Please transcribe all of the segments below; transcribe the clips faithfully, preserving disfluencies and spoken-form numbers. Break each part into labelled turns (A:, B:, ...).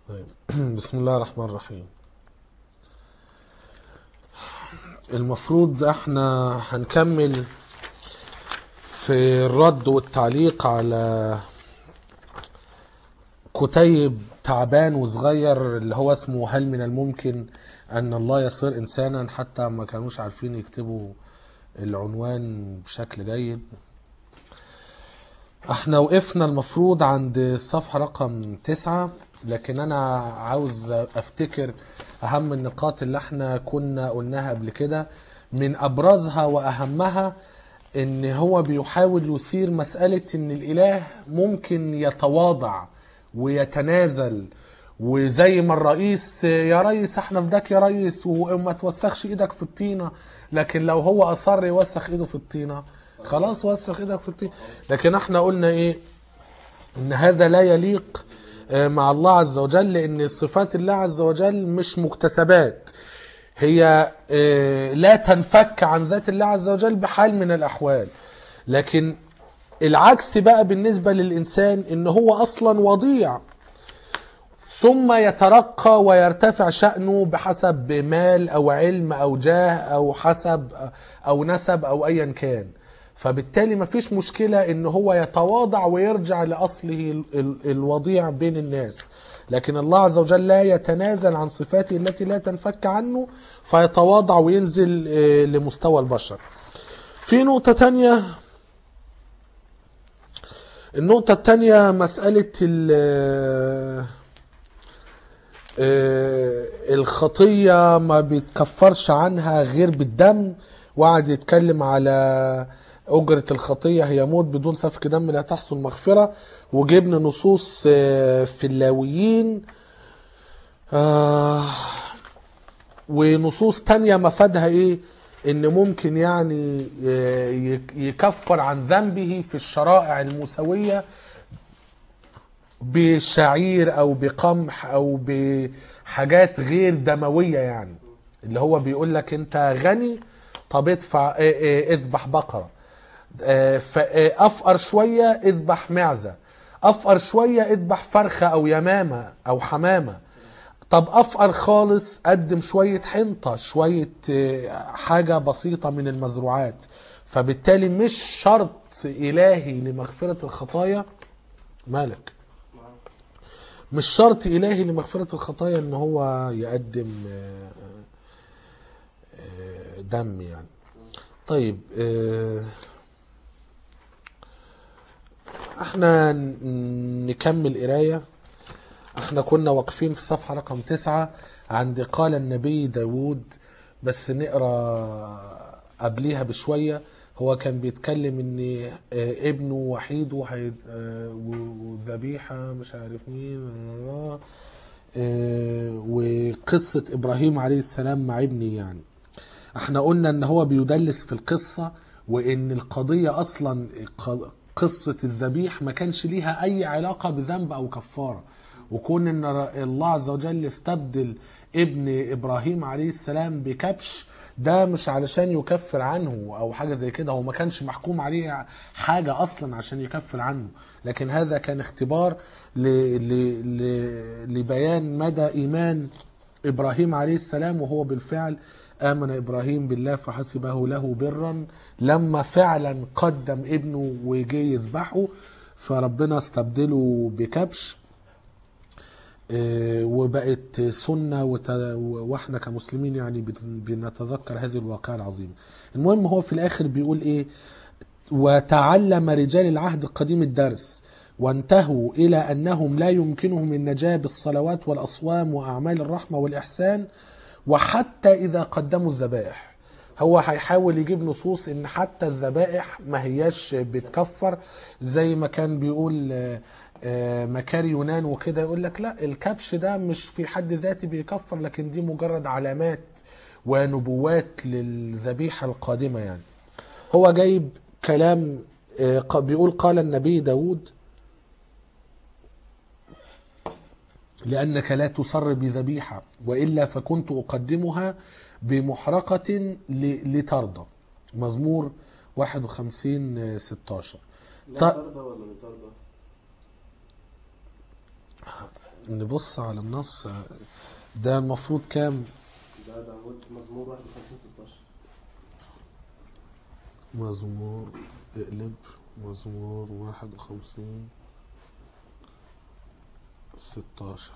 A: بسم الله الرحمن الرحيم. المفروض احنا هنكمل في الرد والتعليق على كتيب تعبان وصغير اللي هو اسمه هل من الممكن ان الله يصير انسانا، حتى ما كانوش عارفين يكتبوا العنوان بشكل جيد. احنا وقفنا المفروض عند الصفحة رقم تسعة، لكن انا عاوز افتكر اهم النقاط اللي احنا كنا قلناها قبل كده. من ابرزها واهمها ان هو بيحاول يثير مسألة ان الاله ممكن يتواضع ويتنازل، وزي ما الرئيس يا ريس احنا فداك يا ريس وما توسخش ايدك في الطينة، لكن لو هو اصر يوسخ ايده في الطينة خلاص وسخ ايدك في الطينة. لكن احنا قلنا ايه؟ ان هذا لا يليق مع الله عز وجل، لان صفات الله عز وجل مش مكتسبات، هي لا تنفك عن ذات الله عز وجل بحال من الاحوال. لكن العكس بقى بالنسبة للإنسان، إن هو أصلا وضيع ثم يترقى ويرتفع شأنه بحسب مال أو علم أو جاه أو حسب أو نسب أو أيا كان. فبالتالي مفيش مشكلة إن هو يتواضع ويرجع لأصله الوضيع بين الناس. لكن الله عز وجل لا يتنازل عن صفاته التي لا تنفك عنه فيتواضع وينزل لمستوى البشر. في نقطة تانية، النقطة التانية مسألة الخطية ما بيتكفرش عنها غير بالدم، وقعد يتكلم على أجرة الخطية هي موت بدون سفك دم لا تحصل مغفرة، وجبنا نصوص في اللاويين ونصوص تانية مفادها ايه؟ ان ممكن يعني يكفر عن ذنبه في الشرائع الموسوية بشعير او بقمح او بحاجات غير دموية، يعني اللي هو بيقول لك انت غني طب ادفع اذبح بقرة، افقر شوية اذبح معزة، افقر شوية اذبح فرخة او يمامة او حمامة، طب افقر خالص قدم شوية حنطة شوية حاجة بسيطة من المزروعات. فبالتالي مش شرط الهي لمغفرة الخطايا، مالك مش شرط الهي لمغفرة الخطايا ان هو يقدم دم يعني. طيب احنا نكمل قراية. احنا كنا واقفين في صفحة رقم تسعة عند قال النبي داود، بس نقرأ قبليها بشوية. هو كان بيتكلم ان ابنه وحيد وذبيحة مش عارف مين، وقصة ابراهيم عليه السلام مع ابنه. يعني احنا قلنا ان هو بيدلس في القصة، وان القضية اصلا قصة الذبيح ما كانش ليها اي علاقة بذنب او كفارة، وكون ان الله عز وجل استبدل ابن ابراهيم عليه السلام بكبش ده مش علشان يكفر عنه او حاجة زي كده، هو ما كانش محكوم عليه حاجة اصلا عشان يكفر عنه، لكن هذا كان اختبار ل... ل... ل... لبيان مدى ايمان ابراهيم عليه السلام. وهو بالفعل آمن إبراهيم بالله فحسبه له برا، لما فعلا قدم ابنه وجي يذبحه فربنا استبدله بكبش، وبقت سنة، واحنا كمسلمين يعني بنتذكر هذه الواقعة العظيمة. المهم هو في الآخر بيقول إيه؟ وتعلم رجال العهد القديم الدرس وانتهوا إلى أنهم لا يمكنهم النجاة بالصلوات والأصوام وأعمال الرحمة والإحسان، وحتى إذا قدموا الذبائح. هو هيحاول يجيب نصوص ان حتى الذبائح ما هياش بتكفر، زي ما كان بيقول مكاري يونان وكده، يقول لك لا الكبش ده مش في حد ذاته بيكفر، لكن دي مجرد علامات ونبوات للذبيحة القادمة. يعني هو جايب كلام بيقول قال النبي داود لأنك لا تصر بذبيحة وإلا فكنت أقدمها بمحرقة لترضى. مزمور واحد وخمسين ستاشر.
B: لا ترضى ولا لترضى؟
A: نبص على النص. ده المفروض كام؟
B: ده ده مزمور واحد وخمسين ستاشر.
A: مزمور اقلب مزمور واحد وخمسين ستاشر.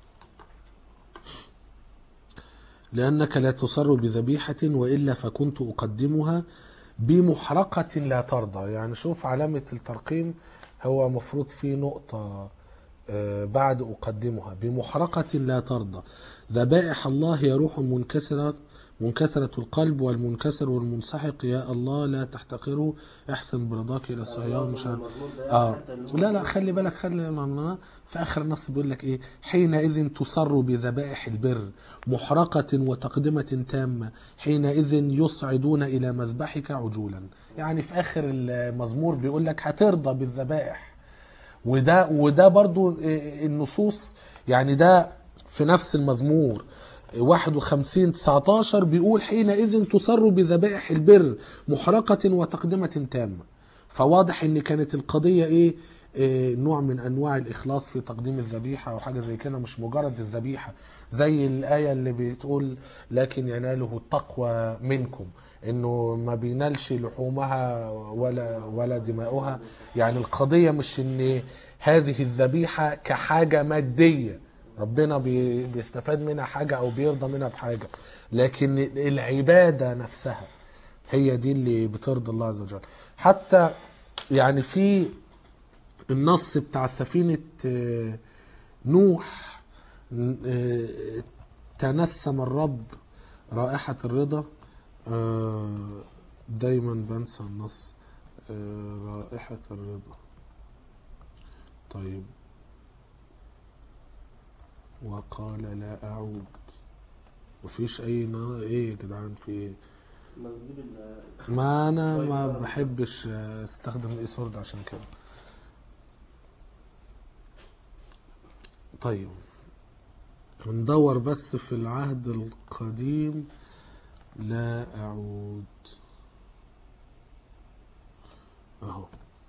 A: لأنك لا تصر بذبيحة وإلا فكنت أقدمها بمحرقة لا ترضى. يعني شوف علامة الترقيم، هو مفروض في نقطة بعد أقدمها بمحرقة لا ترضى. ذبائح الله هي روح منكسرة منكسرة القلب، والمنكسر والمنسحق يا الله لا تحتقره، احسن برضاك الى صهيون. مش اه لا لا خلي بالك، خلي في اخر النص بيقول لك ايه؟ حينئذ تصر بذبائح البر محرقة وتقدمة تامة، حينئذ يصعدون الى مذبحك عجولا. يعني في اخر المزمور بيقول لك هترضى بالذبائح. وده وده برضو النصوص، يعني ده في نفس المزمور واحد وخمسين تسعتاشر بيقول حينئذ تصر بذبائح البر محرقة وتقدمة تامة. فواضح ان كانت القضية ايه, إيه نوع من انواع الاخلاص في تقديم الذبيحة او حاجة زي كده، مش مجرد الذبيحة زي الآية اللي بتقول لكن يناله التقوى منكم، انه ما بينالش لحومها ولا ولا دماؤها. يعني القضية مش ان هذه الذبيحة كحاجة مادية ربنا بيستفاد منها حاجة او بيرضى منها بحاجة، لكن العبادة نفسها هي دي اللي بترضى الله عز وجل. حتى يعني في النص بتاع سفينة نوح تنسم الرب رائحة الرضا. دايما بنسى النص. رائحة الرضا. طيب وقال لا أعود. مفيش أي نا... إيه يا جدعان في إيه؟ ما أنا ما بحبش استخدم الإيسورد عشان كده. طيب ندور بس في العهد القديم. لا أعود أهو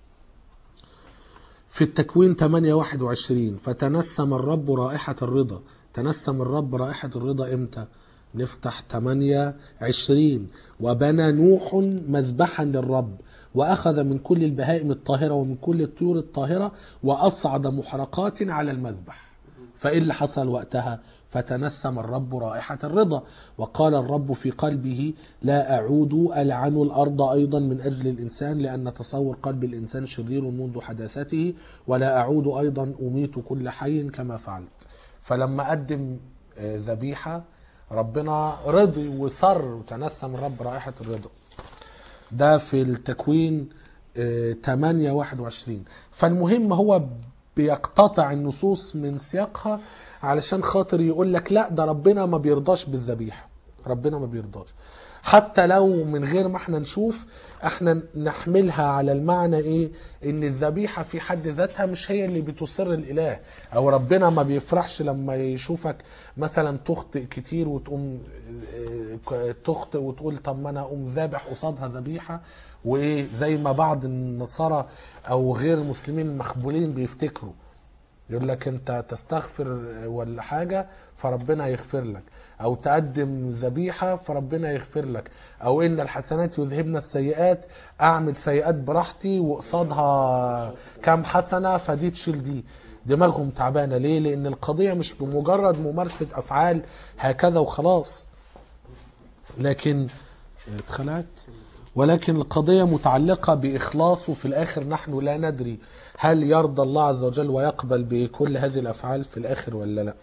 A: في التكوين ثمانية واحد وعشرين فتنسم الرب رائحة الرضا. تنسم الرب رائحة الرضا امتى؟ نفتح ثمانية عشرين وبنى نوح مذبحا للرب وأخذ من كل البهائم الطاهرة ومن كل الطيور الطاهرة وأصعد محرقات على المذبح. فإيه اللي حصل وقتها؟ فتنسم الرب رائحة الرضا وقال الرب في قلبه لا أعود ألعن الأرض أيضا من أجل الإنسان لأن تصور قلب الإنسان شرير منذ حداثته ولا أعود أيضا أميت كل حي كما فعلت. فلما قدم ذبيحة ربنا رضي وصر وتنسم الرب رائحة الرضا. ده في التكوين ثمانية واحد وعشرين. فالمهم هو بيقتطع النصوص من سياقها علشان خاطر يقول لك لا ده ربنا ما بيرضاش بالذبيحة، ربنا ما بيرضاش. حتى لو من غير ما احنا نشوف، احنا نحملها على المعنى ايه؟ ان الذبيحة في حد ذاتها مش هي اللي بتسر الاله، او ربنا ما بيفرحش لما يشوفك مثلا تخطئ كتير وتقوم تخطئ وتقول طب ما انا اقوم ذابح قصادها ذبيحة. وايه زي ما بعض النصارى او غير المسلمين المخبولين بيفتكروا، يقول لك انت تستغفر ولا حاجة فربنا يغفر لك، او تقدم ذبيحة فربنا يغفر لك، او ان الحسنات يذهبن السيئات، اعمل سيئات براحتي وقصادها كام حسنة فدي تشيل دي. دماغهم تعبانة ليه؟ لان القضية مش بمجرد ممارسة افعال هكذا وخلاص، لكن اتخلعت ولكن القضية متعلقة بإخلاصه. في الآخر نحن لا ندري هل يرضى الله عز وجل ويقبل بكل هذه الأفعال في الآخر ولا لا.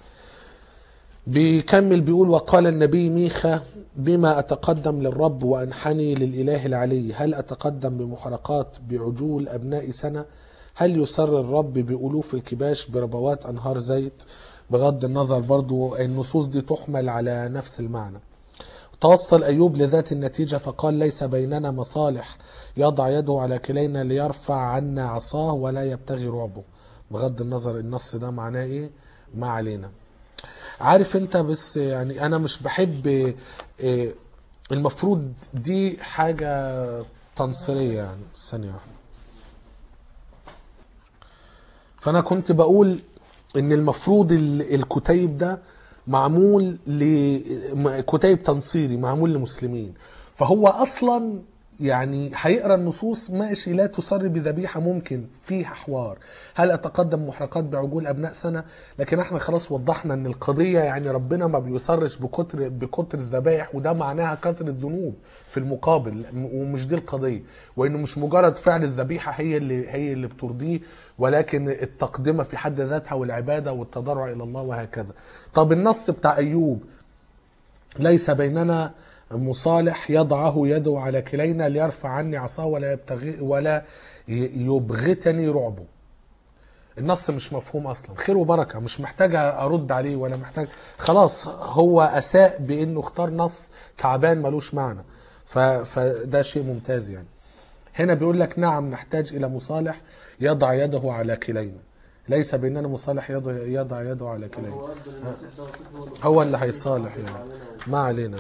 A: بيكمل بيقول وقال النبي ميخا بما أتقدم للرب وأنحني للإله العلي، هل أتقدم بمحرقات بعجول أبناء سنة؟ هل يسر الرب بألوف الكباش بربوات أنهار زيت؟ بغض النظر برضو النصوص دي تحمل على نفس المعنى. توصل أيوب لذات النتيجة فقال ليس بيننا مصالح يضع يده على كلينا ليرفع عنا عصاه ولا يبتغي رعبه. بغض النظر النص ده معناه ايه ما علينا. عارف انت، بس يعني انا مش بحب المفروض دي حاجة تنصيرية يعني. ثانية واحدة. فانا كنت بقول ان المفروض ال- الكتيب ده معمول لكتيب تنصيري معمول لمسلمين، فهو اصلا يعني هيقرا النصوص ماشي لا تصر بذبيحه، ممكن فيها حوار هل اتقدم محرقات بعجول ابناء سنه، لكن احنا خلاص وضحنا ان القضيه يعني ربنا ما بيصرش بكتر بكتر الذبائح، وده معناها كثره الذنوب في المقابل، ومش دي القضيه، وانه مش مجرد فعل الذبيحه هي اللي هي اللي بترضيه، ولكن التقدمه في حد ذاتها والعباده والتضرع الى الله وهكذا. طب النص بتاع ايوب ليس بيننا مصالح يضعه يده على كلينا ليرفع عني عصاه ولا يبتغي ولا يبغتني رعبه. النص مش مفهوم اصلا، خير وبركه، مش محتاج ارد عليه ولا محتاج، خلاص هو اساء بانه اختار نص تعبان ملوش معنى، ف- فده شيء ممتاز يعني. هنا بيقول لك نعم نحتاج الى مصالح يضع يده على كلينا، ليس بيننا مصالح يضع يضع يده على كلينا،
B: هو قصد ان المسيح ده وسيط هو اللي
A: هو اللي هيصالح يعني، ما علينا.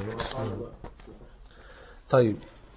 A: طيب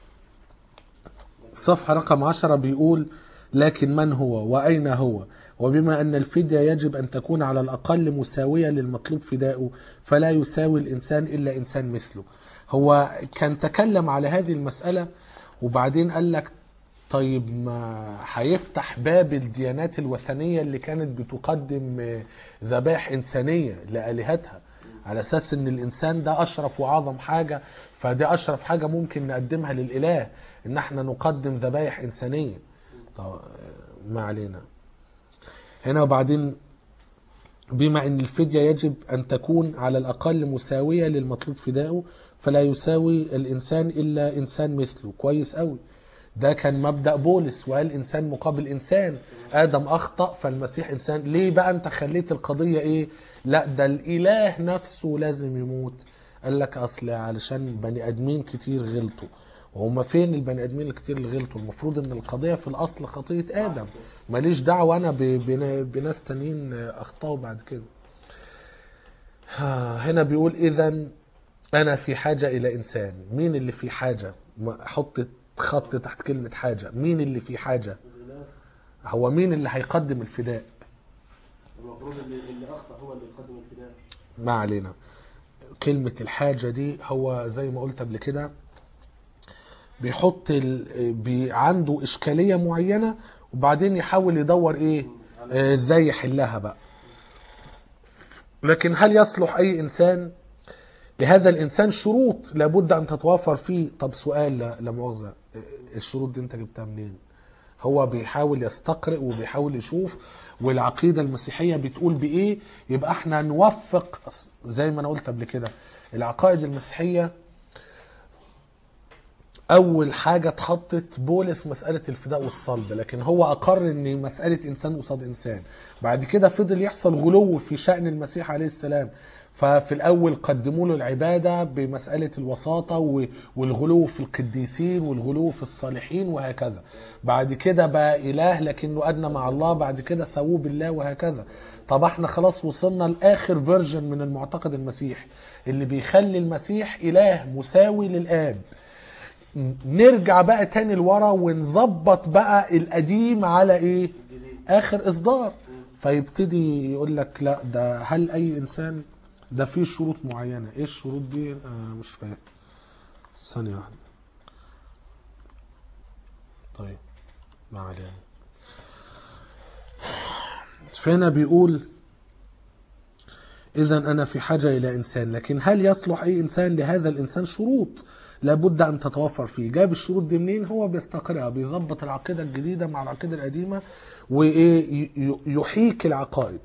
A: صفحة رقم عشرة بيقول لكن من هو وأين هو، وبما أن الفدية يجب أن تكون على الأقل مساوية للمطلوب فداؤه فلا يساوي الإنسان إلا إنسان مثله. هو كان تكلم على هذه المسألة وبعدين قال لك طيب ما هيفتح باب الديانات الوثنية اللي كانت بتقدم ذبائح إنسانية لآلهتها على أساس أن الإنسان ده أشرف وأعظم حاجة، فده أشرف حاجة ممكن نقدمها للإله ان احنا نقدم ذبائح انسانيه. طب ما علينا. هنا وبعدين بما ان الفديه يجب ان تكون على الاقل مساويه للمطلوب فداؤه فلا يساوي الانسان الا انسان مثله. كويس قوي، ده كان مبدا بولس وقال انسان مقابل انسان، ادم اخطا فالمسيح انسان. ليه بقى انت خليت القضيه ايه لا ده الاله نفسه لازم يموت؟ قال لك اصل علشان بني ادمين كتير غلطوا، وهم فين البني ادمين الكتير اللي غلطوا؟ المفروض ان القضيه في الاصل خطيه ادم، ماليش دعوه انا بناس تانيين اخطاوا بعد كده. هنا بيقول اذا انا في حاجه الى انسان. مين اللي في حاجه؟ حط خط تحت كلمه حاجه. مين اللي في حاجه؟ هو مين اللي هيقدم الفداء؟
B: المفروض اللي اللي اخطا هو اللي يقدم الفداء.
A: ما علينا. كلمه الحاجه دي هو زي ما قلت قبل كده بيحط ال... بي... عنده اشكاليه معينه وبعدين يحاول يدور ايه ازاي يحلها بقى. لكن هل يصلح اي انسان؟ لهذا الانسان شروط لابد ان تتوافر فيه. طب سؤال لا, لا مؤاخذه، الشروط دي انت جبتها منين؟ هو بيحاول يستقرئ وبيحاول يشوف، والعقيده المسيحيه بتقول بايه، يبقى احنا نوفق. زي ما انا قلت قبل كده العقائد المسيحيه اول حاجه اتحطت بولس مساله الفداء والصلب، لكن هو اقر ان مساله انسان قصاد انسان. بعد كده فضل يحصل غلو في شان المسيح عليه السلام، ففي الاول قدموا له العباده بمساله الوساطه والغلو في القديسين والغلو في الصالحين وهكذا. بعد كده بقى اله لكنه ادنى مع الله، بعد كده سووه بالله وهكذا. طب احنا خلاص وصلنا لاخر فيرجن من المعتقد المسيح اللي بيخلي المسيح اله مساوي للاب. نرجع بقى تاني لورا ونظبط بقى القديم على ايه اخر اصدار، فيبتدي يقول لك لا ده هل اي انسان ده فيه شروط معينه. ايه الشروط دي؟ آه مش فاهم، ثانيه واحده. طيب ما علينا. فهنا بيقول إذا أنا في حاجة إلى إنسان، لكن هل يصلح أي إنسان؟ لهذا الإنسان شروط لابد أن تتوفر فيه. جاب الشروط دي منين؟ هو بيستقرها، بيظبط العقيدة الجديدة مع العقيدة القديمة ويحيك العقائد.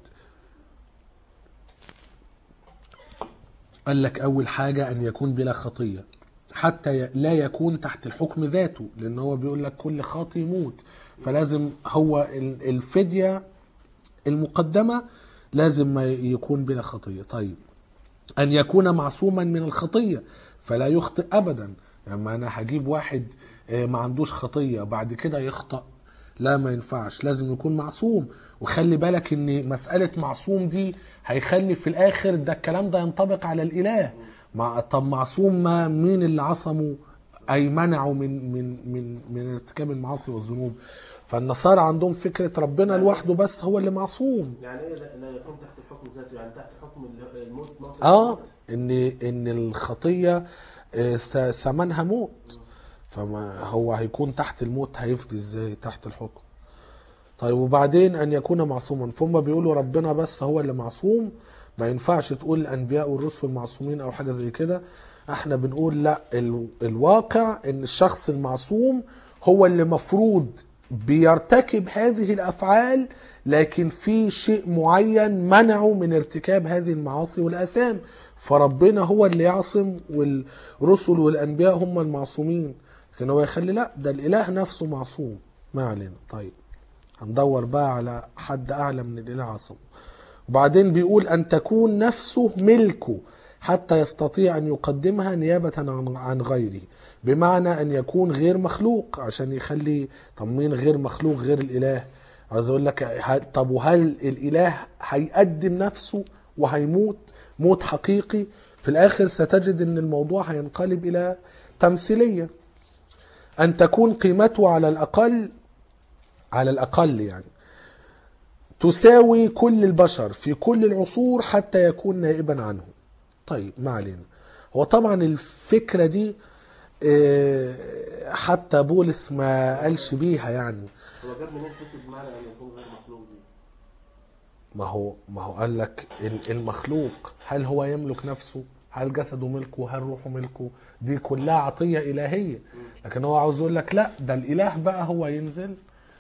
A: قال لك أول حاجة أن يكون بلا خطية حتى لا يكون تحت الحكم ذاته، لأن هو بيقول لك كل خاطئ يموت، فلازم هو الفدية المقدمة لازم ما يكون بلا خطية. طيب أن يكون معصوما من الخطية فلا يخطئ أبدا. يعني أنا هجيب واحد ما عندوش خطية بعد كده يخطأ، لا ما ينفعش، لازم يكون معصوم. وخلي بالك ان مسألة معصوم دي هيخلي في الآخر ده الكلام ده ينطبق على الإله. مع طب معصوم ما مين اللي عصمه أي منعه من من من من ارتكاب المعاصي والذنوب؟ فالنصارى عندهم فكرة ربنا لوحده بس هو اللي معصوم.
B: يعني ايه لا لا يكون تحت الحكم ذاته؟ يعني تحت حكم ال- الموت موت
A: اه
B: الموت.
A: ان ان الخطية آه، ث- ثمنها موت، فما هو هيكون تحت الموت هيفدي ازاي تحت الحكم؟ طيب وبعدين ان يكون معصوما، فهم بيقولوا ربنا بس هو اللي معصوم، ما ينفعش تقول الانبياء والرسل معصومين او حاجة زي كده. احنا بنقول لا، ال... الواقع ان الشخص المعصوم هو اللي مفروض بيرتكب هذه الافعال، لكن في شيء معين منعه من ارتكاب هذه المعاصي والاثام، فربنا هو اللي يعصم والرسل والانبياء هم المعصومين. لكن هو يخلي لا، ده الاله نفسه معصوم. ما علينا. طيب هندور بقى على حد اعلى من الاله عصمه. وبعدين بيقول ان تكون نفسه ملكه حتى يستطيع ان يقدمها نيابة عن عن غيره، بمعنى ان يكون غير مخلوق عشان يخلي. طب مين غير مخلوق غير الاله؟ عايز اقول لك هل- طب وهل الاله هيقدم نفسه وهيموت موت حقيقي؟ في الاخر ستجد ان الموضوع هينقلب الى تمثيلية. ان تكون قيمته على الاقل على الاقل يعني تساوي كل البشر في كل العصور حتى يكون نائبا عنه. طيب ما علينا. هو طبعا الفكرة دي آه، حتى بولس ما قالش بيها يعني.
B: هو جاب منين حته معنى ان يكون غير مخلوق دي؟
A: ما هو ما هو قال لك ال- المخلوق هل هو يملك نفسه؟ هل جسده ملكه؟ هل روحه ملكه؟ دي كلها عطية إلهية. لكن هو عاوز يقول لك لا، ده الإله بقى هو ينزل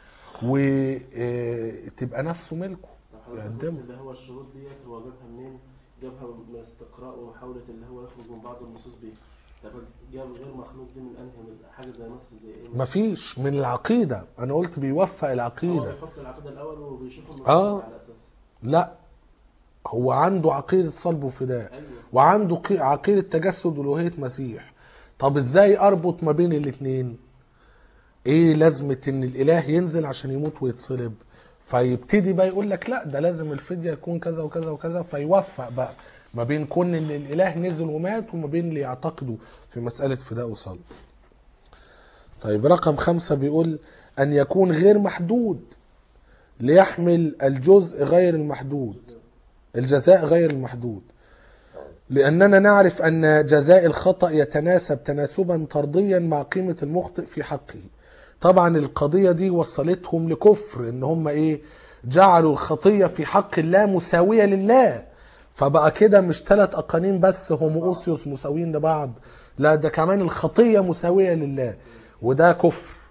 A: وتبقى نفسه ملكه
B: طب حضرتك قلت
A: يقدمه.
B: اللي هو الشروط ديت هو جابها منين؟ جابها من استقراء ومحاولة اللي هو يخرج من بعض النصوص بيها. طب جاب غير مخلوق دي من انهي؟ من حاجة زي نص زي ايه؟
A: مفيش من العقيدة، أنا قلت بيوفق
B: هو
A: العقيدة.
B: بيحط العقيدة الأول وبيشوف النصوص
A: آه.
B: على أساسها.
A: لا، هو عنده عقيدة صلب وفداء،
B: أيوه.
A: وعنده قي- عقيدة تجسد والوهية مسيح. طب ازاي اربط ما بين الاتنين؟ ايه لازمة ان الاله ينزل عشان يموت ويتصلب؟ فيبتدي بقى يقول لك لا، ده لازم الفدية يكون كذا وكذا وكذا، فيوفق بقى ما بين كون ان الاله نزل ومات وما بين اللي يعتقدوا في مسألة فداء وصلب. طيب رقم خمسة بيقول ان يكون غير محدود ليحمل الجزء غير المحدود، الجزاء غير المحدود، لأننا نعرف أن جزاء الخطأ يتناسب تناسبا طرديا مع قيمة المخطئ في حقه. طبعا القضية دي وصلتهم لكفر، ان هم ايه، جعلوا الخطية في حق الله مساوية لله، فبقى كده مش ثلاث أقانيم بس هوموسيوس مساويين لبعض، لا ده كمان الخطية مساوية لله، وده كفر.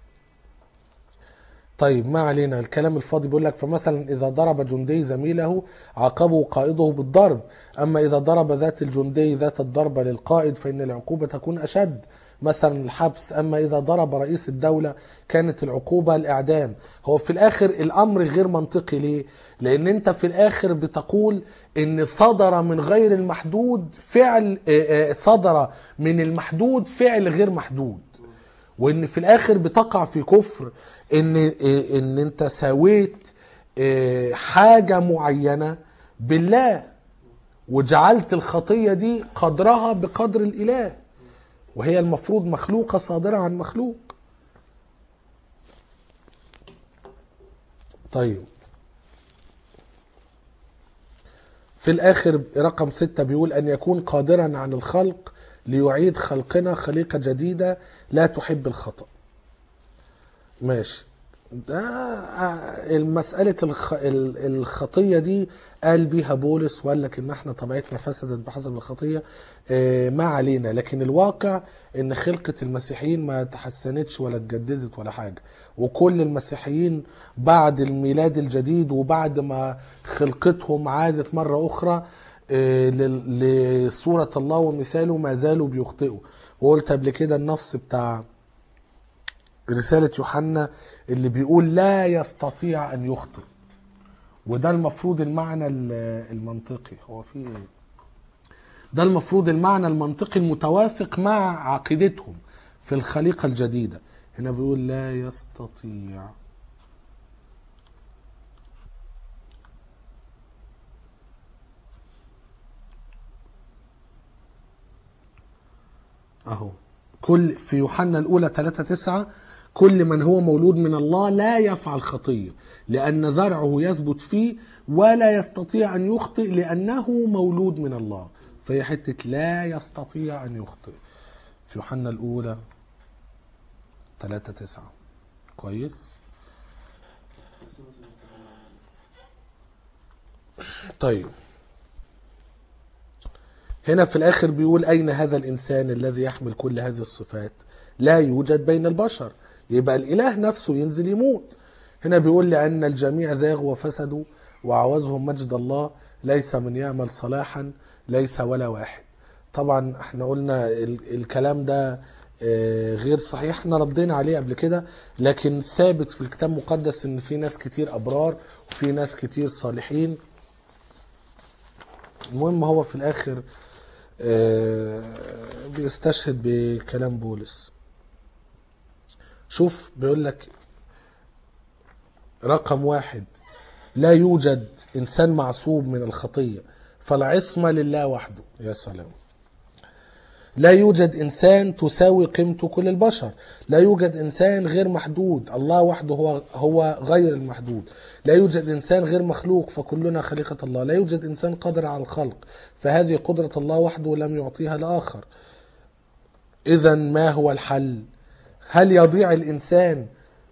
A: طيب ما علينا، الكلام الفاضي بيقول لك فمثلا إذا ضرب جندي زميله عاقبه قائده بالضرب، أما إذا ضرب ذات الجندي ذات الضربة للقائد فإن العقوبة تكون أشد، مثلا الحبس. أما إذا ضرب رئيس الدولة كانت العقوبة الإعدام. هو في الآخر الأمر غير منطقي. ليه؟ لأن أنت في الآخر بتقول إن صدر من غير المحدود فعل، صدر من المحدود فعل غير محدود، وان في الاخر بتقع في كفر ان ان انت سويت حاجة معينة بالله، وجعلت الخطية دي قدرها بقدر الاله، وهي المفروض مخلوقة صادرة عن مخلوق. طيب في الاخر رقم ستة بيقول ان يكون قادرا عن الخلق ليعيد خلقنا خليقة جديدة لا تحب الخطأ. ماشي. ده المسألة الخ... الخطية دي قال بيها بولس وقال لك ان احنا طبيعتنا فسدت بحسب الخطية. اه ما علينا، لكن الواقع ان خلقة المسيحيين ما تحسنتش ولا اتجددت ولا حاجة، وكل المسيحيين بعد الميلاد الجديد وبعد ما خلقتهم عادت مرة اخرى اه لصورة الله ومثاله ما زالوا بيخطئوا. وقلت قبل كده النص بتاع رسالة يوحنا اللي بيقول لا يستطيع أن يخطئ، وده المفروض المعنى المنطقي. هو في ايه؟ ده المفروض المعنى المنطقي المتوافق مع عقيدتهم في الخليقة الجديدة. هنا بيقول لا يستطيع. اهو كل في يوحنا الأولى ثلاثة تسعة كل من هو مولود من الله لا يفعل خطية لأن زرعه يثبت فيه ولا يستطيع أن يخطئ لأنه مولود من الله. فهي حتة لا يستطيع أن يخطئ في يوحنا الأولى ثلاثة تسعة. كويس. طيب هنا في الآخر بيقول أين هذا الإنسان الذي يحمل كل هذه الصفات؟ لا يوجد بين البشر. يبقى الإله نفسه ينزل يموت. هنا بيقول لأن الجميع زاغوا وفسدوا وعوزهم مجد الله ليس من يعمل صلاحا ليس ولا واحد. طبعا احنا قلنا الكلام ده غير صحيح، احنا ردينا عليه قبل كده، لكن ثابت في الكتاب المقدس ان في ناس كتير أبرار وفي ناس كتير صالحين. المهم هو في الآخر بيستشهد بكلام بولس. شوف بيقول لك رقم واحد لا يوجد إنسان معصوب من الخطية فالعصمة لله وحده. يا سلام. لا يوجد إنسان تساوي قيمته كل البشر. لا يوجد إنسان غير محدود، الله وحده هو هو غير المحدود. لا يوجد إنسان غير مخلوق فكلنا خليقة الله. لا يوجد إنسان قادر على الخلق فهذه قدرة الله وحده لم يعطيها لآخر. إذن ما هو الحل؟ هل يضيع الإنسان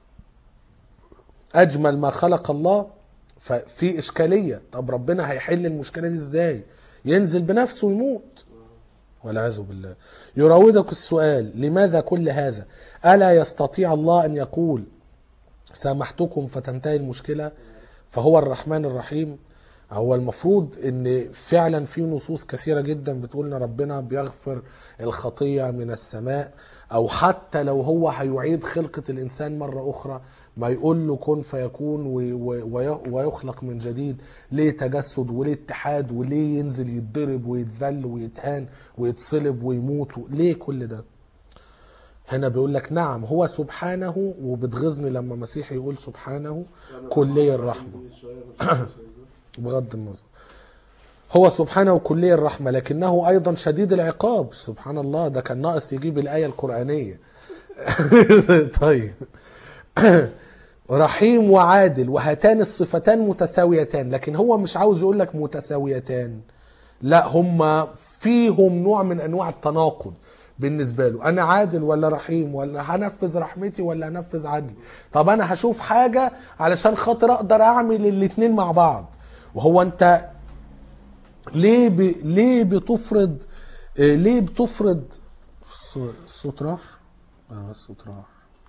A: أجمل ما خلق الله؟ ففي إشكالية. طب ربنا هيحل المشكلة دي إزاي؟ ينزل بنفسه ويموت والعياذ بالله. يراودك السؤال لماذا كل هذا؟ ألا يستطيع الله أن يقول سامحتكم فتنتهي المشكلة؟ فهو الرحمن الرحيم. هو المفروض ان فعلا في نصوص كثيرة جدا بتقول ان ربنا بيغفر الخطية من السماء، او حتى لو هو هيعيد خلقة الانسان مرة اخرى ما يقول له كن فيكون ويخلق من جديد. ليه تجسد وليه اتحاد وليه ينزل يتضرب ويتذل ويتهان ويتصلب ويموت؟ ليه كل ده؟ هنا بيقول لك نعم هو سبحانه. وبتغزني لما مسيحي يقول سبحانه كلي الرحمة بغض النظر. هو سبحانه كلي الرحمة لكنه أيضا شديد العقاب. سبحان الله، ده كان ناقص يجيب الآية القرآنية. طيب رحيم وعادل وهاتان الصفتان متساويتان. لكن هو مش عاوز يقول لك متساويتان، لا، هم فيهم نوع من أنواع التناقض بالنسبة له. أنا عادل ولا رحيم؟ ولا هنفذ رحمتي ولا هنفذ عدلي؟ طب أنا هشوف حاجة علشان خاطر أقدر أعمل الاتنين مع بعض. وهو أنت ليه ب... ليه بتفرض ليه بتفرض الصوت راح اه الصوت راح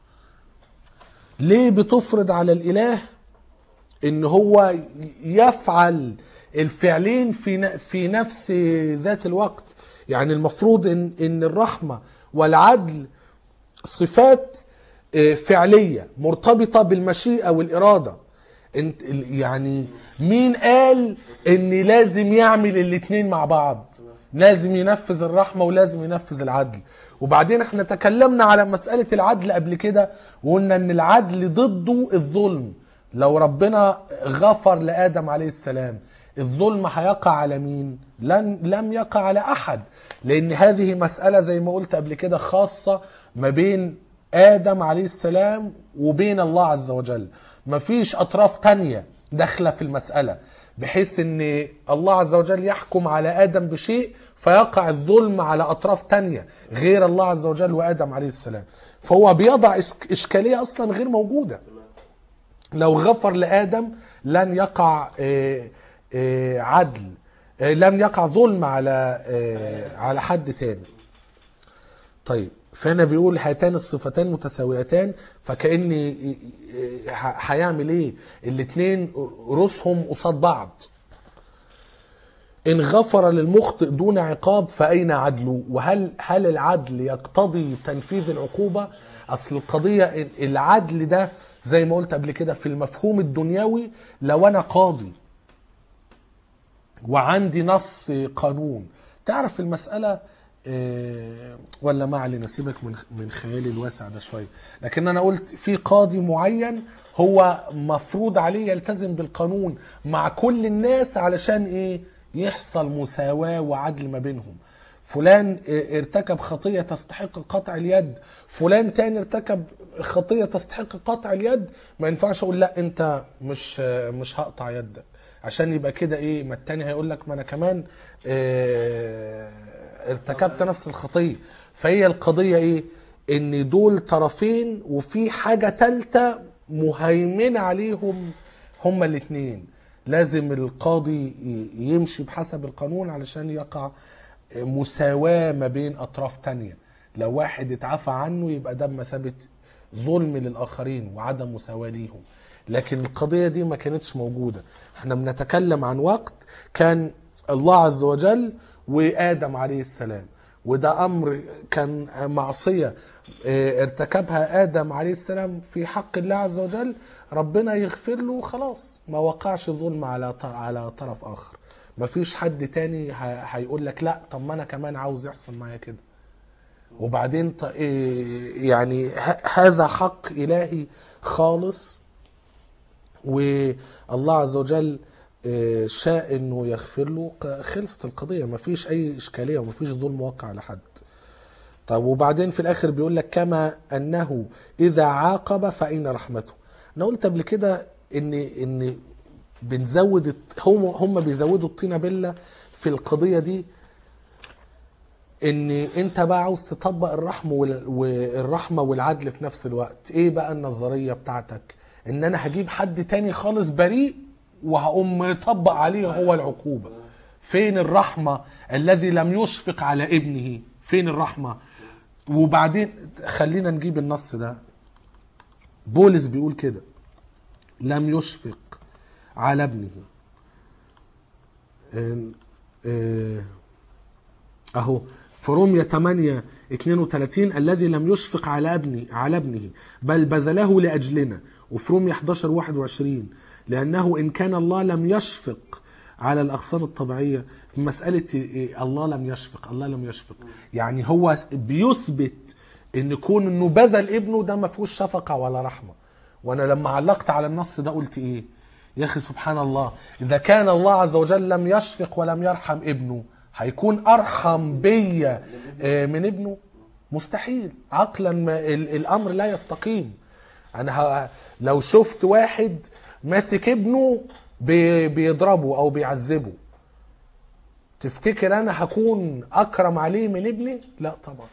A: ليه بتفرض على الإله إن هو يفعل الفعلين في في نفس ذات الوقت؟ يعني المفروض إن إن الرحمة والعدل صفات فعلية مرتبطة بالمشيئة والإرادة. انت يعني مين قال ان لازم يعمل الاتنين مع بعض؟ لازم ينفذ الرحمة ولازم ينفذ العدل. وبعدين احنا تكلمنا على مسألة العدل قبل كده وقلنا ان العدل ضده الظلم. لو ربنا غفر لآدم عليه السلام الظلم هيقع على مين؟ لن لم يقع على أحد، لأن هذه مسألة زي ما قلت قبل كده خاصة ما بين آدم عليه السلام وبين الله عز وجل. مفيش أطراف تانية داخلة في المسألة بحيث ان الله عز وجل يحكم على آدم بشيء فيقع الظلم على أطراف تانية غير الله عز وجل وآدم عليه السلام. فهو بيضع إشكالية أصلا غير موجودة. لو غفر لآدم لن يقع عدل، لن يقع ظلم على على حد تاني. طيب فهنا بيقول هاتان الصفتان متساويتان، فكأن هيعمل ايه؟ الاتنين رؤوسهم قصاد بعض. ان غفر للمخطئ دون عقاب فأين عدله؟ وهل هل العدل يقتضي تنفيذ العقوبة؟ اصل القضية العدل ده زي ما قلت قبل كده في المفهوم الدنيوي، لو انا قاضي وعندي نص قانون، تعرف المسألة إيه ولا ما علينا، سيبك من من خيالي الواسع ده شويه. لكن انا قلت في قاضي معين هو مفروض عليه يلتزم بالقانون مع كل الناس علشان ايه؟ يحصل مساواة وعدل ما بينهم. فلان ارتكب خطية تستحق قطع اليد، فلان تاني ارتكب خطية تستحق قطع اليد، ما ينفعش اقول لا انت مش مش هقطع يدك، عشان يبقى كده ايه، ما التاني هيقول لك ما انا كمان اه ارتكبت نفس الخطية. فهي القضية ايه، ان دول طرفين وفي حاجة تالتة مهيمنة عليهم هما الاتنين. لازم القاضي يمشي بحسب القانون علشان يقع مساواة ما بين أطراف تانية. لو واحد اتعفى عنه يبقى ده بمثابة ظلم للآخرين وعدم مساواة ليهم. لكن القضية دي ما كانتش موجودة. احنا بنتكلم عن وقت كان الله عز وجل وآدم عليه السلام، وده أمر كان معصية ارتكبها آدم عليه السلام في حق الله عز وجل، ربنا يغفر له خلاص، ما وقعش ظلم على على طرف آخر. مفيش حد تاني هيقول لك لا طب ما انا كمان عاوز يحصل معايا كده. وبعدين يعني هذا حق إلهي خالص، والله عز وجل شاء انه يغفر له، خلصت القضية، مفيش اي اشكالية ومفيش ظلم واقع على حد. طب وبعدين في الاخر بيقول لك كما انه اذا عاقب فاين رحمته. انا قلت قبل كده ان ان بنزود، هم هم بيزودوا الطينة بلة في القضية دي، ان انت بقى عاوز تطبق الرحمة والرحمة والعدل في نفس الوقت. ايه بقى النظرية بتاعتك؟ ان انا هجيب حد تاني خالص بريء وهقوم مطبق عليه هو العقوبة. فين الرحمة؟ الذي لم يشفق على ابنه، فين الرحمة؟ وبعدين خلينا نجيب النص ده. بولس بيقول كده لم يشفق على ابنه، اهو في رومية ثمانية اثنين وثلاثين الذي لم يشفق على ابنه على ابنه بل بذله لاجلنا. وفي رومية احد عشر واحد وعشرين لانه ان كان الله لم يشفق على الاغصان الطبيعيه. في مساله الله لم يشفق، الله لم يشفق يعني هو بيثبت ان كون انه بذل ابنه ده ما فيهوش شفقه ولا رحمه. وانا لما علقت على النص ده قلت ايه يا اخي، سبحان الله، اذا كان الله عز وجل لم يشفق ولم يرحم ابنه هيكون ارحم بيا من ابنه؟ مستحيل، عقلا الامر لا يستقيم. انا لو شفت واحد ماسك ابنه بيضربه او بيعذبه، تفتكر انا هكون اكرم عليه من ابني؟ لا طبعا.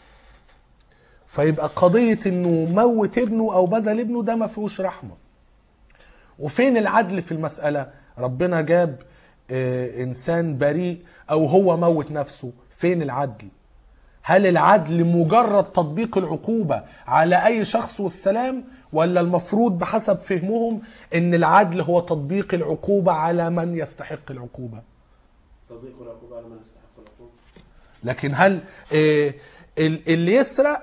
A: فيبقى قضية انه موت ابنه او بذل ابنه ده ما فيهوش رحمة. وفين العدل في المسألة؟ ربنا جاب انسان بريء او هو موت نفسه، فين العدل؟ هل العدل مجرد تطبيق العقوبة على اي شخص والسلام، ولا المفروض بحسب فهمهم ان العدل هو تطبيق العقوبة على من يستحق العقوبة؟
B: تطبيق العقوبة على من يستحق العقوبة.
A: لكن هل اللي يسرق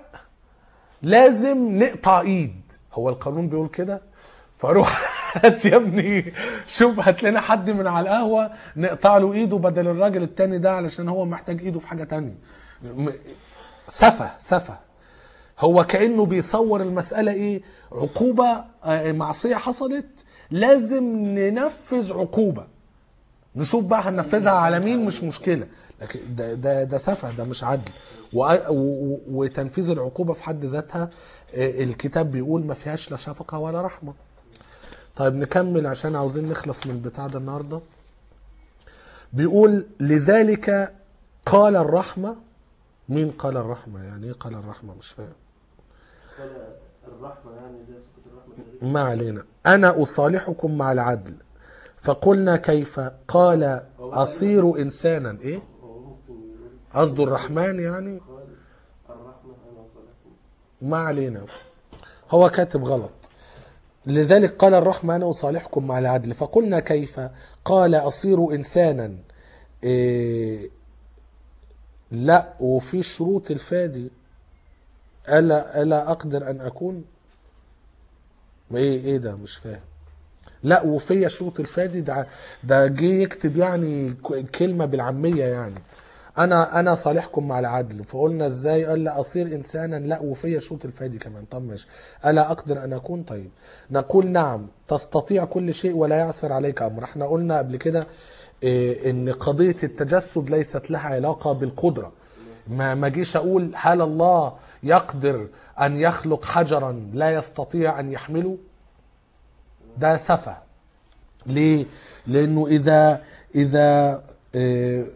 A: لازم نقطع ايد؟ هو القانون بيقول كده؟ فاروح هات يا ابني شوف هات لنا حد من على القهوة نقطع له ايده بدل الراجل التاني ده علشان هو محتاج ايده في حاجة تانية. سفه سفه. هو كأنه بيصور المسألة ايه، عقوبة معصية حصلت لازم ننفذ عقوبة، نشوف بقى هننفذها على مين مش مشكلة. لكن ده ده ده سفه، ده مش عدل. وتنفيذ العقوبة في حد ذاتها الكتاب بيقول ما فيهاش لا شفقة ولا رحمة. طيب نكمل عشان عاوزين نخلص من البتاع ده النهاردة. بيقول لذلك قال الرحمة. مين قال الرحمة؟ يعني ايه قال الرحمة؟ مش فاهم.
B: قال الرحمة يعني ده سكت الرحمة.
A: ما علينا. أنا أصالحكم مع العدل فقلنا كيف؟ قال أصير إنسانا. إيه قصده الرحمن يعني؟ ما علينا، هو كاتب غلط. لذلك قال الرحمة أنا أصالحكم مع العدل فقلنا كيف؟ قال أصير إنسانا. إيه لا، وفي شروط الفادي ألا, ألا أقدر أن أكون. إيه إيه ده مش فاهم. لا وفي شروط الفادي ده ده جه يكتب يعني كلمة بالعامية يعني. انا انا صالحكم مع العدل فقلنا ازاي؟ قال لا اصير انسانا، لا وفي شروط الفادي كمان. طب ماشي، الا اقدر ان اكون. طيب نقول نعم تستطيع كل شيء ولا يعثر عليك امر. احنا قلنا قبل كده إيه ان قضية التجسد ليست لها علاقة بالقدرة، ما ما جيش اقول هل الله يقدر ان يخلق حجرا لا يستطيع ان يحمله؟ ده سفه. ليه؟ لانه اذا اذا آه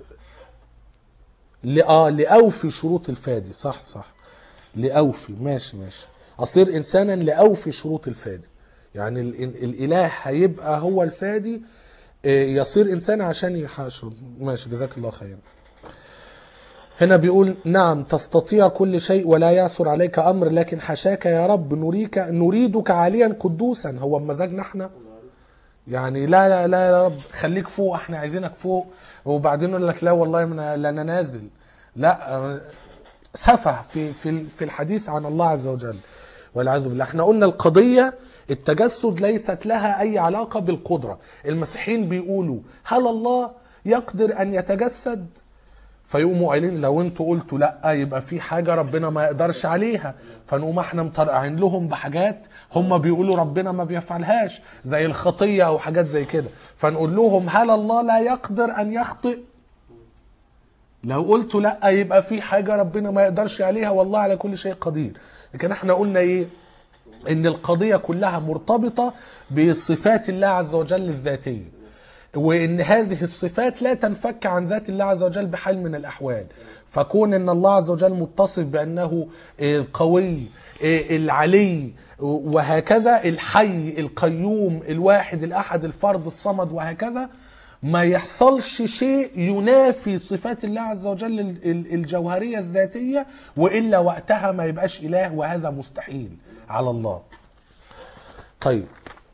A: اه لاوفي شروط الفادي. صح صح لاوفي، ماشي ماشي. اصير انسانا لاوفي شروط الفادي، يعني الاله هيبقى هو الفادي، يصير انسان عشان يحاشر. ماشي، جزاك الله خيرا. هنا بيقول نعم تستطيع كل شيء ولا يعثر عليك امر، لكن حشاك يا رب نريك نريدك عاليا قدوسا. هو بمزاجنا احنا يعني؟ لا لا لا يا رب خليك فوق، احنا عايزينك فوق. وبعدين يقول لك لا والله من لا انا نازل. لا، سفه في في في الحديث عن الله عز وجل والعياذ بالله. احنا قلنا القضيه التجسد ليست لها اي علاقه بالقدره. المسيحيين بيقولوا هل الله يقدر ان يتجسد؟ فيقوموا قايلين لو انتوا قلتوا لا يبقى في حاجه ربنا ما يقدرش عليها، فنقوم احنا مطرقعين لهم بحاجات هم بيقولوا ربنا ما بيفعلهاش زي الخطيه او حاجات زي كده. فنقول لهم هل الله لا يقدر ان يخطئ؟ لو قلتوا لا يبقى في حاجه ربنا ما يقدرش عليها، والله على كل شيء قدير. لكن احنا قلنا ايه؟ ان القضيه كلها مرتبطه بصفات الله عز وجل الذاتيه، وان هذه الصفات لا تنفك عن ذات الله عز وجل بحال من الاحوال. فكون ان الله عز وجل متصف بانه القوي العلي وهكذا، الحي القيوم الواحد الاحد الفرد الصمد وهكذا، ما يحصلش شيء ينافي صفات الله عز وجل الجوهريه الذاتيه، والا وقتها ما يبقاش اله، وهذا مستحيل على الله. طيب،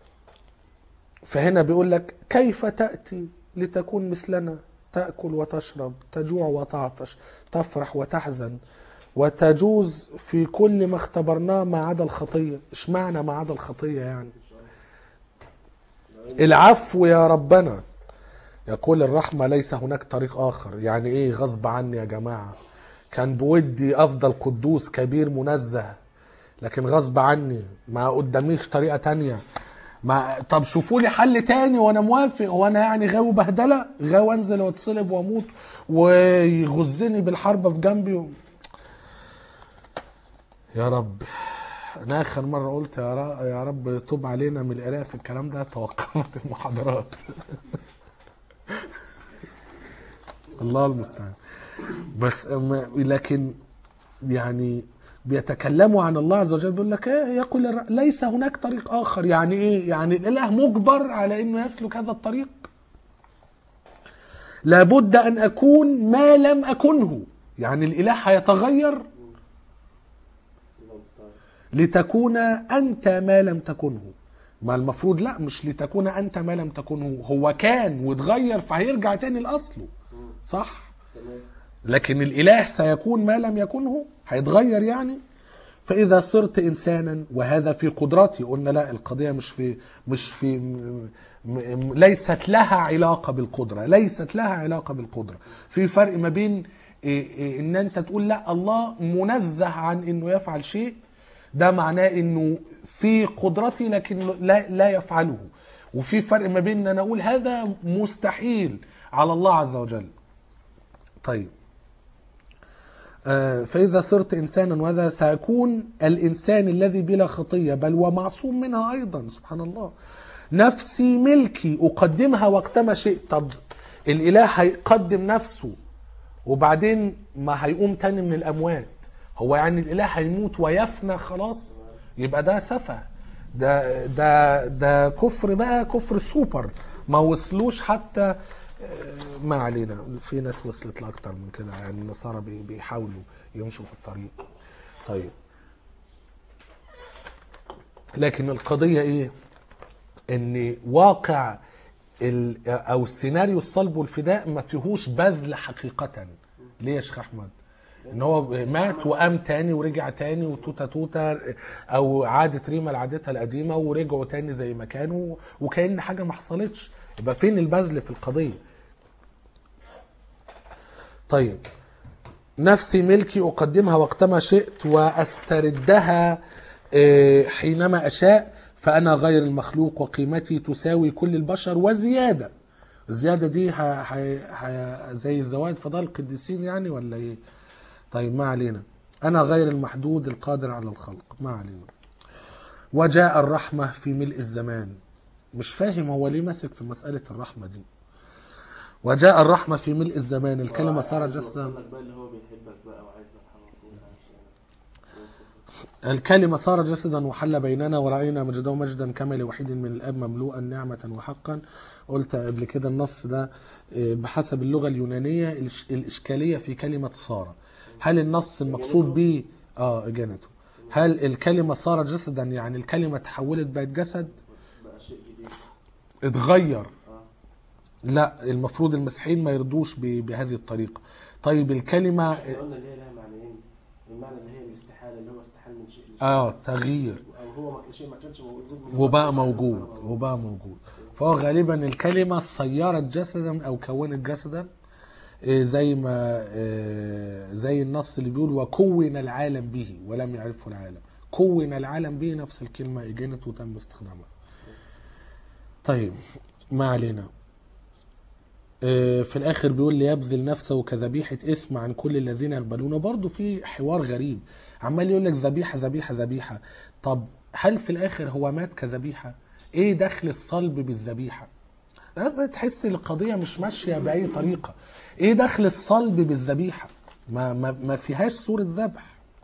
A: فهنا بيقول لك كيف تأتي لتكون مثلنا، تأكل وتشرب، تجوع وتعطش، تفرح وتحزن، وتجوز في كل ما اختبرناه ما عدا الخطية. اشمعنى ما عدا الخطية يعني؟ العفو يا ربنا. يقول الرحمة ليس هناك طريق آخر. يعني ايه غصب عني يا جماعة؟ كان بودي أفضل قدوس كبير منزه، لكن غصب عني ما قداميش طريقة تانية. ما طب شوفوا لي حل تاني وانا موافق. وانا يعني غاوي بهدله، غاوي انزل واتصلب واموت ويغزني بالحربه في جنبي و... يا رب. انا اخر مره قلت يا رب يا رب توب علينا من القراءه في الكلام ده، توقفت المحاضرات. الله المستعان. بس لكن يعني بيتكلموا عن الله عز وجل، بيقول لك ايه؟ يقول ليس هناك طريق اخر. يعني ايه؟ يعني الاله مجبر على انه يسلك هذا الطريق. لابد ان اكون ما لم اكنه. يعني الاله هيتغير لتكون انت ما لم تكنه. ما المفروض لا، مش لتكون انت ما لم تكنه. هو كان واتغير فهيرجع تاني لاصله، صح؟ لكن الاله سيكون ما لم يكنه، هيتغير يعني. فاذا صرت انسانا وهذا في قدرتي، قلنا لا، القضيه مش في مش في م م ليست لها علاقه بالقدره، ليست لها علاقه بالقدره. في فرق ما بين إيه إيه ان انت تقول لا الله منزه عن انه يفعل شيء، ده معناه انه في قدرتي لكن لا لا يفعله. وفي فرق ما بين ان انا اقول هذا مستحيل على الله عز وجل. طيب، فإذا صرت إنسانا وهذا سأكون الإنسان الذي بلا خطية بل ومعصوم منها أيضا. سبحان الله. نفسي ملكي أقدمها وقتما شئت. طب الإله هيقدم نفسه وبعدين ما هيقوم تاني من الأموات؟ هو يعني الإله هيموت ويفنى خلاص؟ يبقى ده سفه، ده ده ده كفر بقى، كفر سوبر ما وصلوش حتى. ما علينا، في ناس وصلت لأكتر من كده، يعني النصارى بيحاولوا يمشوا في الطريق. طيب، لكن القضية ايه؟ ان واقع او السيناريو الصلب والفداء ما فيهوش بذل حقيقة. ليه يا شيخ احمد؟ ان هو مات وقام تاني ورجع تاني وتوتا توتا، او عادت ريما لعادتها القديمة ورجعوا تاني زي ما كانوا وكأن حاجة ما حصلتش. يبقى فين البذل في القضية؟ طيب، نفسي ملكي أقدمها وقتما شئت وأستردها حينما أشاء، فأنا غير المخلوق وقيمتي تساوي كل البشر وزيادة. الزيادة دي ح... ح... ح... زي الزواج فضل القديسين يعني ولا إيه؟ طيب ما علينا. أنا غير المحدود القادر على الخلق، ما علينا. وجاء الرحمة في ملء الزمان. مش فاهم هو ليه ماسك في مسألة الرحمة دي. وجاء الرحمة في ملء الزمان، الكلمة صارت جسدا.
B: اللي هو بيحبك بقى وعايز يرحمك.
A: الكلمة صارت جسدا وحل بيننا ورأينا مجده مجدا كما لوحيد من الآب مملوءا نعمة وحقا. قلت قبل كده النص ده بحسب اللغة اليونانية الإشكالية في كلمة صار. هل النص المقصود به اه اجانته؟ هل الكلمة صارت جسدا يعني الكلمة تحولت بقت جسد؟
B: بقى شيء جديد
A: اتغير؟ لا، المفروض المسيحيين ما يرضوش بهذه الطريقة. طيب الكلمة
B: قلنا اللي هي لها معنيين. المعنى اللي هي الاستحالة اللي هو استحال من شيء لشيء.
A: اه تغيير،
B: او هو شيء ما كانش موجود
A: وبقى موجود وبقى موجود. فهو غالبا الكلمة صيرت جسدا او كونت جسدا، زي ما زي النص اللي بيقول وكون العالم به ولم يعرفه العالم. كون العالم به نفس الكلمة اجنت وتم استخدامها. طيب ما علينا. في الاخر بيقول ليبذل نفسه كذبيحة اثم عن كل الذين يقبلونه. برضو في حوار غريب، عمال يقول لك ذبيحة ذبيحة ذبيحة. طب هل في الاخر هو مات كذبيحة؟ ايه دخل الصلب بالذبيحة؟ لازم تحس القضية مش ماشية بأي طريقة. ايه دخل الصلب بالذبيحة؟ ما, ما, ما فيهاش صورة ذبح.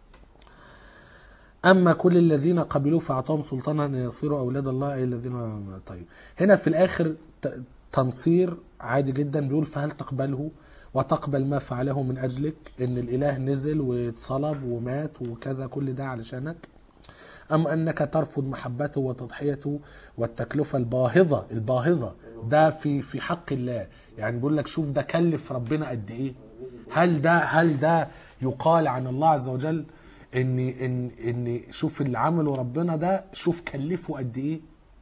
A: أما كل الذين قبلوا فأعطاهم سلطانا أن يصيروا أولاد الله أي الذين. طيب هنا في الآخر تنصير عادي جدا، بيقول فهل تقبله وتقبل ما فعله من أجلك، إن الإله نزل واتصلب ومات وكذا كل ده علشانك، أم أنك ترفض محبته وتضحيته والتكلفة الباهظة الباهظة ده في في حق الله؟ يعني بيقول لك شوف ده كلف ربنا قد إيه. هل ده هل ده يقال عن الله عز وجل إن إن إن شوف اللي عمله ربنا ده، شوف كلفه قد إيه؟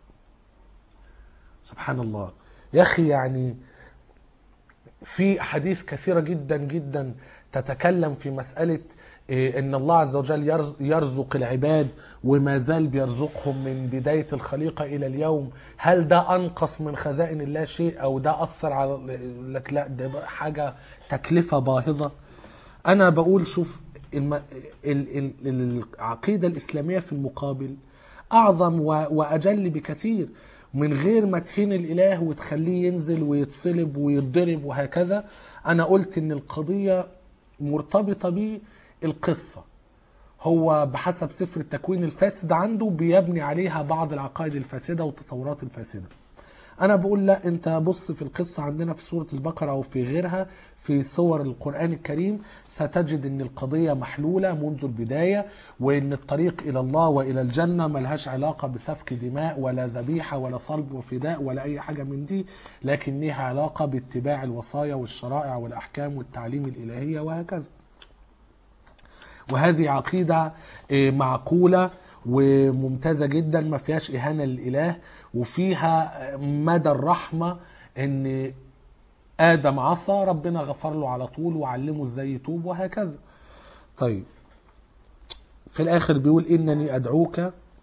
A: سبحان الله يا أخي. يعني في حديث كثيرة جدا جدا تتكلم في مسألة إن الله عز وجل يرزق العباد وما زال بيرزقهم من بداية الخليقة إلى اليوم. هل ده أنقص من خزائن الله شيء أو ده أثر على لك؟ لا، ده حاجة تكلفة باهظة. أنا بقول شوف العقيدة الإسلامية في المقابل أعظم وأجل بكثير، من غير ما تهين الإله وتخليه ينزل ويتصلب ويتضرب وهكذا. أنا قلت إن القضية مرتبطة بالقصة، هو بحسب سفر التكوين الفاسد عنده بيبني عليها بعض العقائد الفاسدة والتصورات الفاسدة. أنا بقول لا، أنت بص في القصة عندنا في سورة البقرة أو في غيرها في سور القرآن الكريم، ستجد أن القضية محلولة منذ البداية، وأن الطريق إلى الله وإلى الجنة ملهاش علاقة بسفك دماء ولا ذبيحة ولا صلب وفداء ولا أي حاجة من دي، لكن لها علاقة باتباع الوصايا والشرائع والأحكام والتعليم الإلهية وهكذا. وهذه عقيدة معقولة وممتازة جدا، ما فيهاش إهانة للإله، وفيها مدى الرحمة ان آدم عصى ربنا غفر له على طول وعلمه ازاي يتوب وهكذا. طيب في الآخر بيقول إنني أدعوك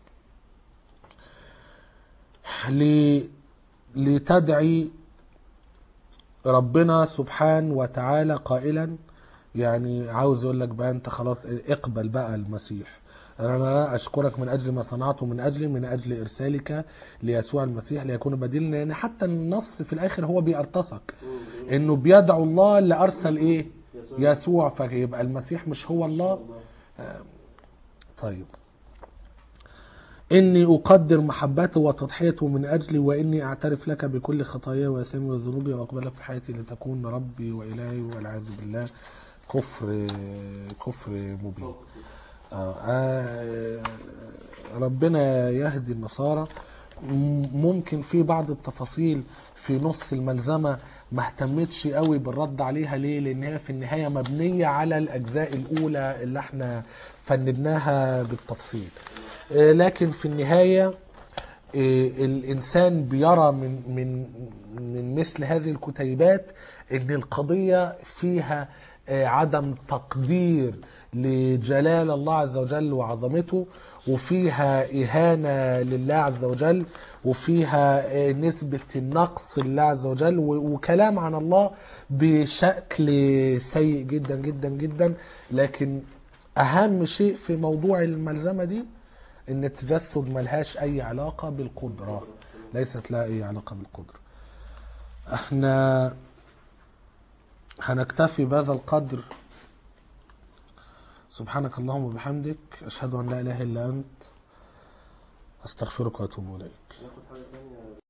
A: لتدعي ربنا سبحانه وتعالى قائلا، يعني عاوز يقول لك بقى أنت خلاص اقبل بقى المسيح. أنا أشكرك من أجل ما صنعته من أجلي، من أجل إرسالك ليسوع المسيح ليكون بديلنا. يعني حتى النص في الآخر هو بيرتسك إنه بيدعو الله اللي أرسل إيه؟ يسوع، فيبقى المسيح مش هو الله. طيب إني أقدر محبته وتضحيته من أجلي، وإني أعترف لك بكل خطاياي وأثامي وذنوبي وأقبلك في حياتي لتكون ربي وإلهي، والعياذ بالله. كفر كفر مبين. آه آه ربنا يهدي النصارى. ممكن في بعض التفاصيل في نص الملزمة ما اهتمتش قوي بالرد عليها. ليه؟ لأن هي في النهاية مبنية على الأجزاء الأولى اللي احنا فندناها بالتفصيل. آه لكن في النهاية إيه، الإنسان بيرى من من من مثل هذه الكتيبات إن القضية فيها آه، عدم تقدير لجلال الله عز وجل وعظمته، وفيها إهانة لله عز وجل، وفيها آه، نسبة النقص لله عز وجل، و- وكلام عن الله بشكل سيء جدا جدا جدا. لكن أهم شيء في موضوع الملزمة دي ان التجسد ملهاش اي علاقة بالقدرة، ليست لها اي علاقة بالقدرة. احنا هنكتفي بهذا القدر. سبحانك اللهم وبحمدك، اشهد ان لا اله الا انت، استغفرك واتوب اليك.
B: ناخد حاجة تانية.